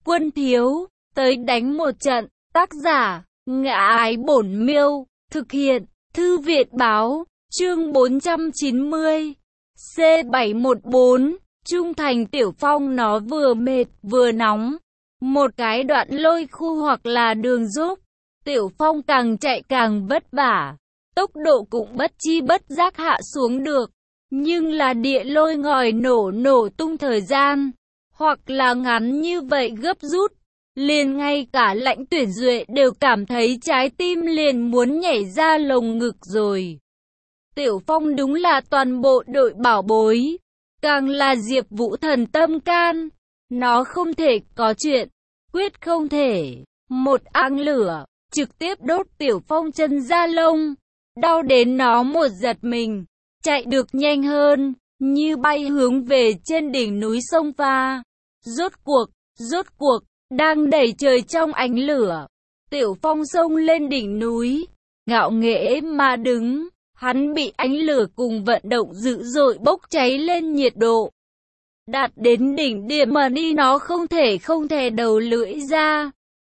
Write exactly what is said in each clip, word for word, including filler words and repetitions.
Quân thiếu, tới đánh một trận. Tác giả, Ngã Ái Bổn Miêu. Thực hiện, Thư viện báo. Chương bốn trăm chín mươi. C bảy một bốn. Trung thành. Tiểu Phong nó vừa mệt, vừa nóng. Một cái đoạn lôi khu hoặc là đường dốc. Tiểu Phong càng chạy càng vất vả. Tốc độ cũng bất chi bất giác hạ xuống được. Nhưng là địa lôi ngòi nổ nổ tung thời gian. Hoặc là ngắn như vậy gấp rút. Liền ngay cả Lãnh Tuyển Duệ đều cảm thấy trái tim liền muốn nhảy ra lồng ngực rồi. Tiểu Phong đúng là toàn bộ đội bảo bối. Càng là Diệp Vũ thần tâm can. Nó không thể có chuyện. Quyết không thể. Một áng lửa. Trực tiếp đốt Tiểu Phong chân da lông. Đau đến nó một giật mình. Chạy được nhanh hơn. Như bay hướng về trên đỉnh núi sông pha. Rốt cuộc. Rốt cuộc. Đang đẩy trời trong ánh lửa. Tiểu Phong xông lên đỉnh núi. Ngạo nghễ mà đứng. Hắn bị ánh lửa cùng vận động dữ dội bốc cháy lên nhiệt độ. Đạt đến đỉnh điểm mà đi nó không thể không thể đầu lưỡi ra.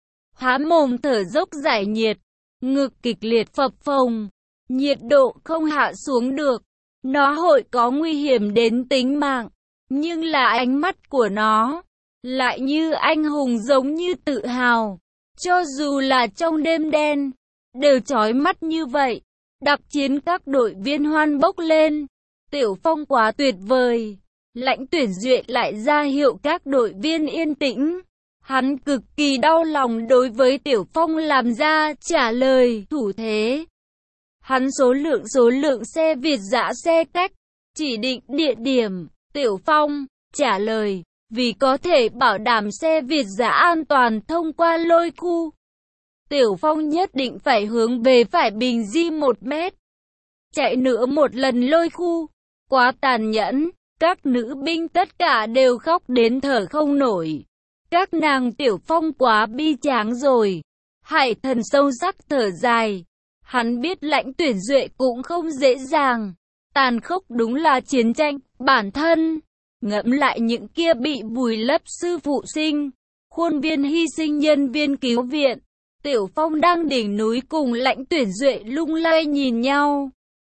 Há mồm thở dốc giải nhiệt. Ngực kịch liệt phập phồng. Nhiệt độ không hạ xuống được. Nó hội có nguy hiểm đến tính mạng. Nhưng là ánh mắt của nó lại như anh hùng giống như tự hào. Cho dù là trong đêm đen, đều chói mắt như vậy. Đặc chiến các đội viên hoan bốc lên. Tiểu Phong quá tuyệt vời. Lãnh Tuyển Duệ lại ra hiệu các đội viên yên tĩnh. Hắn cực kỳ đau lòng đối với Tiểu Phong làm ra trả lời thủ thế. Hắn số lượng số lượng xe Việt dã xe cách. Chỉ định địa điểm. Tiểu Phong trả lời. Vì có thể bảo đảm xe Việt dã an toàn thông qua lôi khu. Tiểu Phong nhất định phải hướng về phải bình di một mét. Chạy nữa một lần lôi khu. Quá tàn nhẫn. Các nữ binh tất cả đều khóc đến thở không nổi. Các nàng Tiểu Phong quá bi tráng rồi. Hải Thần sâu sắc thở dài. Hắn biết Lãnh Tuyển Duệ cũng không dễ dàng. Tàn khốc đúng là chiến tranh. Bản thân ngẫm lại những kia bị vùi lấp sư phụ sinh, khuôn viên hy sinh nhân viên cứu viện. Tiểu Phong đang đỉnh núi cùng Lãnh Tuyển Duệ lung lay nhìn nhau.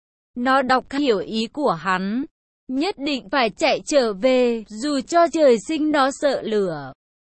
Nó đọc hiểu ý của hắn. Nhất định phải chạy trở về, dù cho trời sinh nó sợ lửa.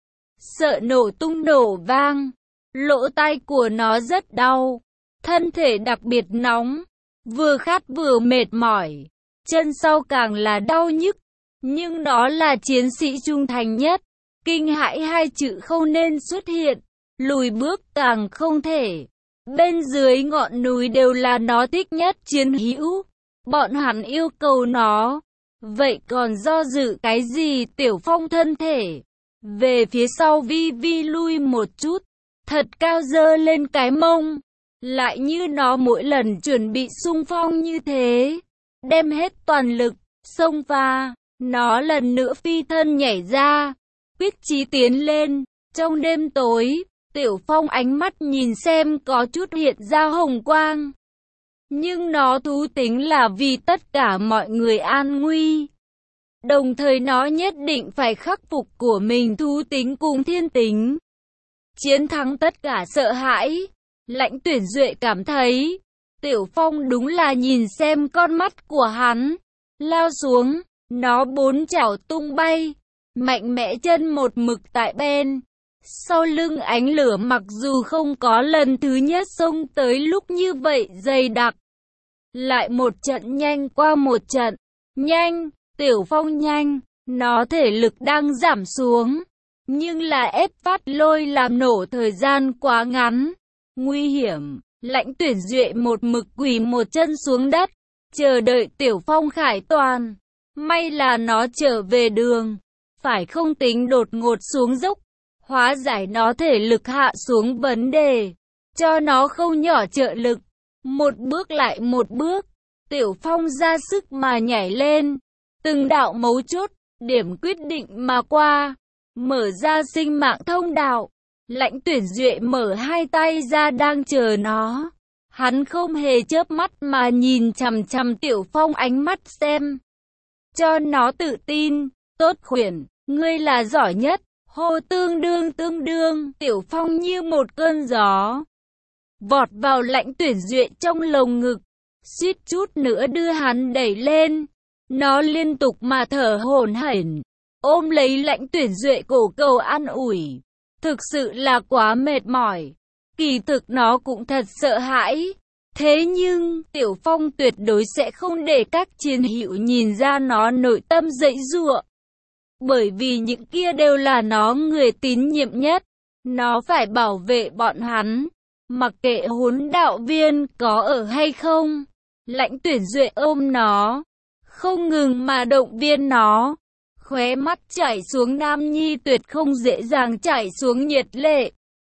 Sợ nổ tung nổ vang. Lỗ tai của nó rất đau. Thân thể đặc biệt nóng. Vừa khát vừa mệt mỏi. Chân sau càng là đau nhức. Nhưng nó là chiến sĩ trung thành nhất. Kinh hãi hai chữ không nên xuất hiện. Lùi bước càng không thể. Bên dưới ngọn núi đều là nó thích nhất chiến hữu. Bọn hắn yêu cầu nó. Vậy còn do dự cái gì? Tiểu Phong thân thể về phía sau vi vi lui một chút. Thật cao dơ lên cái mông. Lại như nó mỗi lần chuẩn bị xung phong như thế. Đem hết toàn lực. Xông pha. Nó lần nữa phi thân nhảy ra. Quyết chí tiến lên. Trong đêm tối. Tiểu Phong ánh mắt nhìn xem có chút hiện ra hồng quang. Nhưng nó thú tính là vì tất cả mọi người an nguy. Đồng thời nó nhất định phải khắc phục của mình thú tính cùng thiên tính. Chiến thắng tất cả sợ hãi. Lãnh Tuyển Duệ cảm thấy. Tiểu Phong đúng là nhìn xem con mắt của hắn. Lao xuống. Nó bốn chảo tung bay. Mạnh mẽ chân một mực tại bên. Sau lưng ánh lửa mặc dù không có lần thứ nhất xông tới lúc như vậy dày đặc. Lại một trận nhanh qua một trận. Nhanh. Tiểu Phong nhanh. Nó thể lực đang giảm xuống. Nhưng là ép phát lôi làm nổ thời gian quá ngắn. Nguy hiểm. Lãnh Tuyển Duệ một mực quỳ một chân xuống đất. Chờ đợi Tiểu Phong khải toàn. May là nó trở về đường. Phải không tính đột ngột xuống dốc. Hóa giải nó thể lực hạ xuống vấn đề. Cho nó không nhỏ trợ lực. Một bước lại một bước. Tiểu Phong ra sức mà nhảy lên. Từng đạo mấu chốt. Điểm quyết định mà qua. Mở ra sinh mạng thông đạo. Lãnh Tuyển Duệ mở hai tay ra đang chờ nó. Hắn không hề chớp mắt mà nhìn chằm chằm Tiểu Phong ánh mắt xem. Cho nó tự tin. Tốt khuyển. Ngươi là giỏi nhất. Hô tương đương tương đương, Tiểu Phong như một cơn gió vọt vào Lãnh Tuyển Duệ trong lồng ngực, suýt chút nữa đưa hắn đẩy lên. Nó liên tục mà thở hổn hển, ôm lấy Lãnh Tuyển Duệ cổ cầu an ủi. Thực sự là quá mệt mỏi. Kỳ thực nó cũng thật sợ hãi. Thế nhưng, Tiểu Phong tuyệt đối sẽ không để các chiến hữu nhìn ra nó nội tâm giãy giụa. Bởi vì những kia đều là nó người tín nhiệm nhất. Nó phải bảo vệ bọn hắn. Mặc kệ huấn đạo viên có ở hay không. Lãnh Tuyển Duệ ôm nó, không ngừng mà động viên nó. Khóe mắt chảy xuống nam nhi tuyệt không dễ dàng chảy xuống nhiệt lệ.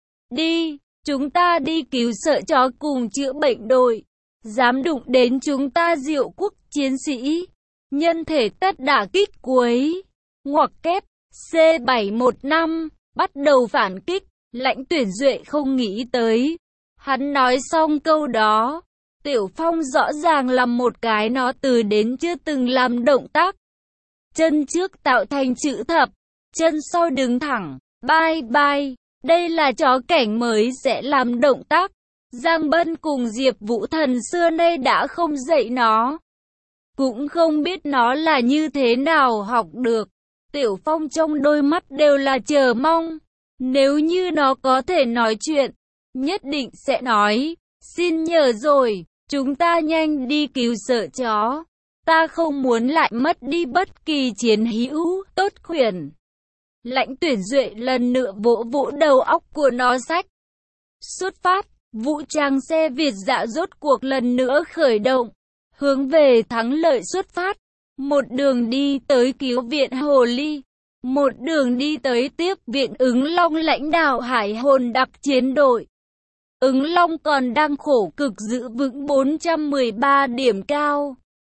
Đi, chúng ta đi cứu sợ chó cùng chữa bệnh đội. Dám đụng đến chúng ta Diệu Quốc chiến sĩ. Nhân thể tất đả kích cuối. Ngoặc kép, C bảy một năm, bắt đầu phản kích. Lãnh Tuyển Duệ không nghĩ tới. Hắn nói xong câu đó, Tiểu Phong rõ ràng làm một cái nó từ đến chưa từng làm động tác. Chân trước tạo thành chữ thập, chân sau đứng thẳng, bye bye. Đây là chó cảnh mới sẽ làm động tác. Giang Bân cùng Diệp Vũ Thần xưa nay đã không dạy nó. Cũng không biết nó là như thế nào học được. Tiểu Phong trong đôi mắt đều là chờ mong. Nếu như nó có thể nói chuyện, nhất định sẽ nói, xin nhờ rồi, chúng ta nhanh đi cứu sợ chó. Ta không muốn lại mất đi bất kỳ chiến hữu, tốt khuyển. Lãnh Tuyển Duệ lần nữa vỗ vỗ đầu óc của nó sách. Xuất phát, vũ trang xe Việt dã rốt cuộc lần nữa khởi động, hướng về thắng lợi xuất phát. Một đường đi tới cứu viện Hồ Ly, một đường đi tới tiếp viện Ứng Long lãnh đạo Hải Hồn đặc chiến đội. Ứng Long còn đang khổ cực giữ vững bốn trăm mười ba điểm cao.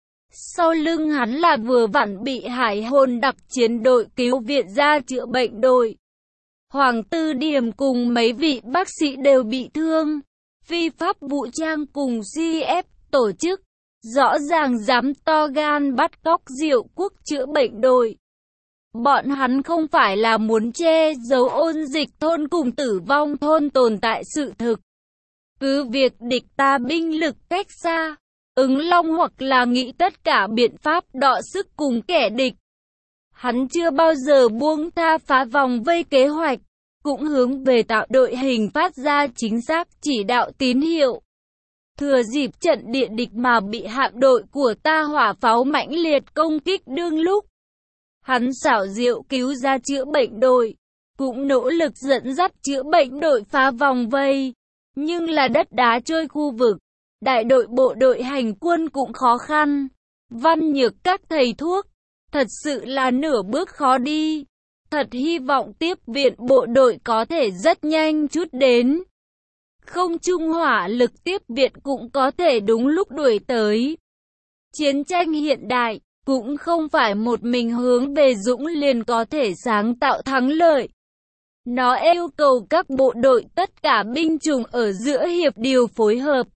Sau lưng hắn là vừa vặn bị Hải Hồn đặc chiến đội cứu viện ra chữa bệnh đội. Hoàng Tư Điểm cùng mấy vị bác sĩ đều bị thương. Phi pháp vũ trang cùng xê ép tổ chức, rõ ràng dám to gan bắt cóc Diệu Quốc chữa bệnh đội. Bọn hắn không phải là muốn che giấu ôn dịch thôn cùng tử vong thôn tồn tại sự thực. Cứ việc địch ta binh lực cách xa, Ứng Long hoặc là nghĩ tất cả biện pháp đọ sức cùng kẻ địch. Hắn chưa bao giờ buông tha phá vòng vây kế hoạch, cũng hướng về tạo đội hình phát ra chính xác chỉ đạo tín hiệu. Thừa dịp trận địa địch mà bị hạm đội của ta hỏa pháo mãnh liệt công kích đương lúc. Hắn xảo diệu cứu ra chữa bệnh đội, cũng nỗ lực dẫn dắt chữa bệnh đội phá vòng vây. Nhưng là đất đá trôi khu vực, đại đội bộ đội hành quân cũng khó khăn. Văn nhược các thầy thuốc, thật sự là nửa bước khó đi. Thật hy vọng tiếp viện bộ đội có thể rất nhanh chút đến. Không trung hỏa lực tiếp viện cũng có thể đúng lúc đuổi tới. Chiến tranh hiện đại cũng không phải một mình hướng về dũng liền có thể sáng tạo thắng lợi. Nó yêu cầu các bộ đội tất cả binh chủng ở giữa hiệp điều phối hợp,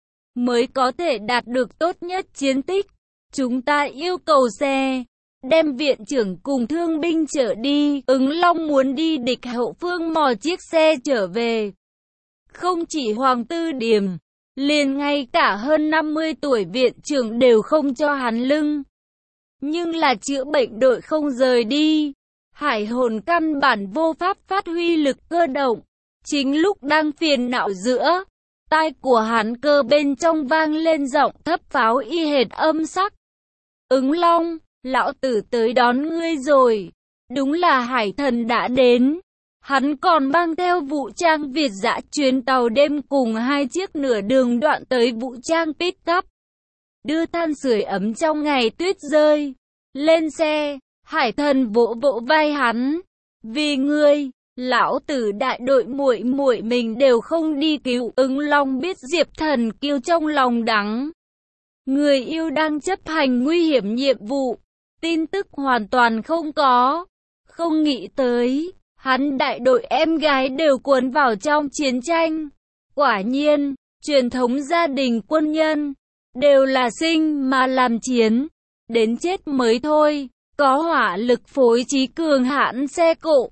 mới có thể đạt được tốt nhất chiến tích. Chúng ta yêu cầu xe, đem viện trưởng cùng thương binh trở đi. Ứng Long muốn đi địch hậu phương mò chiếc xe trở về. Không chỉ Hoàng Tư Điểm, liền ngay cả hơn năm mươi tuổi viện trưởng đều không cho hắn lưng. Nhưng là chữa bệnh đội không rời đi. Hải Hồn căn bản vô pháp phát huy lực cơ động. Chính lúc đang phiền não giữa, tai của hắn cơ bên trong vang lên giọng thấp pháo y hệt âm sắc. Ứng Long, lão tử tới đón ngươi rồi. Đúng là Hải Thần đã đến. Hắn còn mang theo vũ trang Việt dã chuyến tàu đêm cùng hai chiếc nửa đường đoạn tới vũ trang pick-up. Đưa than sưởi ấm trong ngày tuyết rơi. Lên xe, Hải Thần vỗ vỗ vai hắn. Vì ngươi, lão tử đại đội muội muội mình đều không đi cứu. Ứng Long biết Diệp Thần kiêu trong lòng đắng. Người yêu đang chấp hành nguy hiểm nhiệm vụ. Tin tức hoàn toàn không có. Không nghĩ tới, hắn đại đội em gái đều cuốn vào trong chiến tranh. Quả nhiên, truyền thống gia đình quân nhân, đều là sinh mà làm chiến. Đến chết mới thôi, có hỏa lực phối trí cường hãn xe cộ.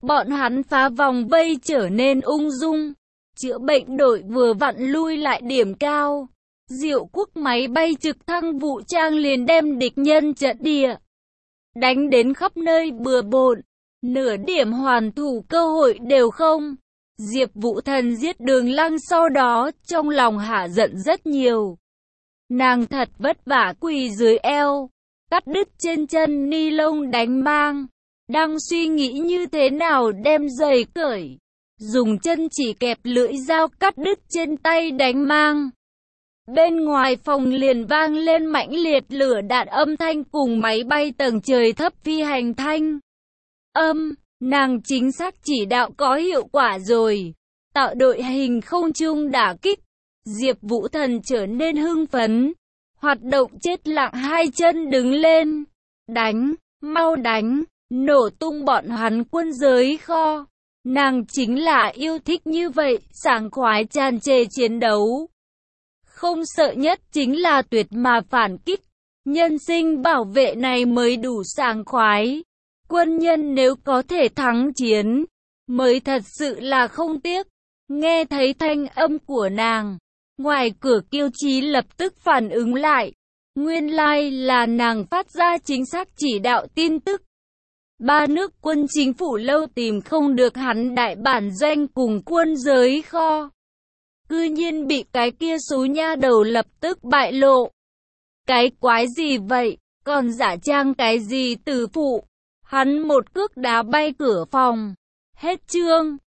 Bọn hắn phá vòng vây trở nên ung dung. Chữa bệnh đội vừa vặn lui lại điểm cao. Diệu Quốc máy bay trực thăng vũ trang liền đem địch nhân trận địa đánh đến khắp nơi bừa bộn, nửa điểm hoàn thủ cơ hội đều không. Diệp Vũ Thần giết Đường Lăng sau đó, trong lòng hả giận rất nhiều. Nàng thật vất vả quỳ dưới eo, cắt đứt trên chân ni lông đánh mang, đang suy nghĩ như thế nào đem giày cởi, dùng chân chỉ kẹp lưỡi dao cắt đứt trên tay đánh mang. Bên ngoài phòng liền vang lên mãnh liệt lửa đạn âm thanh cùng máy bay tầng trời thấp phi hành thanh âm. Nàng chính xác chỉ đạo có hiệu quả rồi, tạo đội hình không trung đả kích. Diệp Vũ Thần trở nên hưng phấn, hoạt động chết lặng hai chân đứng lên, đánh, mau đánh, nổ tung bọn hắn quân giới kho. Nàng chính là yêu thích như vậy, sảng khoái tràn trề chiến đấu. Không sợ nhất chính là tuyệt mà phản kích, nhân sinh bảo vệ này mới đủ sảng khoái. Quân nhân nếu có thể thắng chiến, mới thật sự là không tiếc. Nghe thấy thanh âm của nàng, ngoài cửa Kiêu Chí lập tức phản ứng lại. Nguyên lai like là nàng phát ra chính xác chỉ đạo tin tức. Ba nước quân chính phủ lâu tìm không được hắn đại bản doanh cùng quân giới kho. Cư nhiên bị cái kia số nha đầu lập tức bại lộ. Cái quái gì vậy, còn giả trang cái gì từ phụ. Hắn một cước đá bay cửa phòng. Hết chương.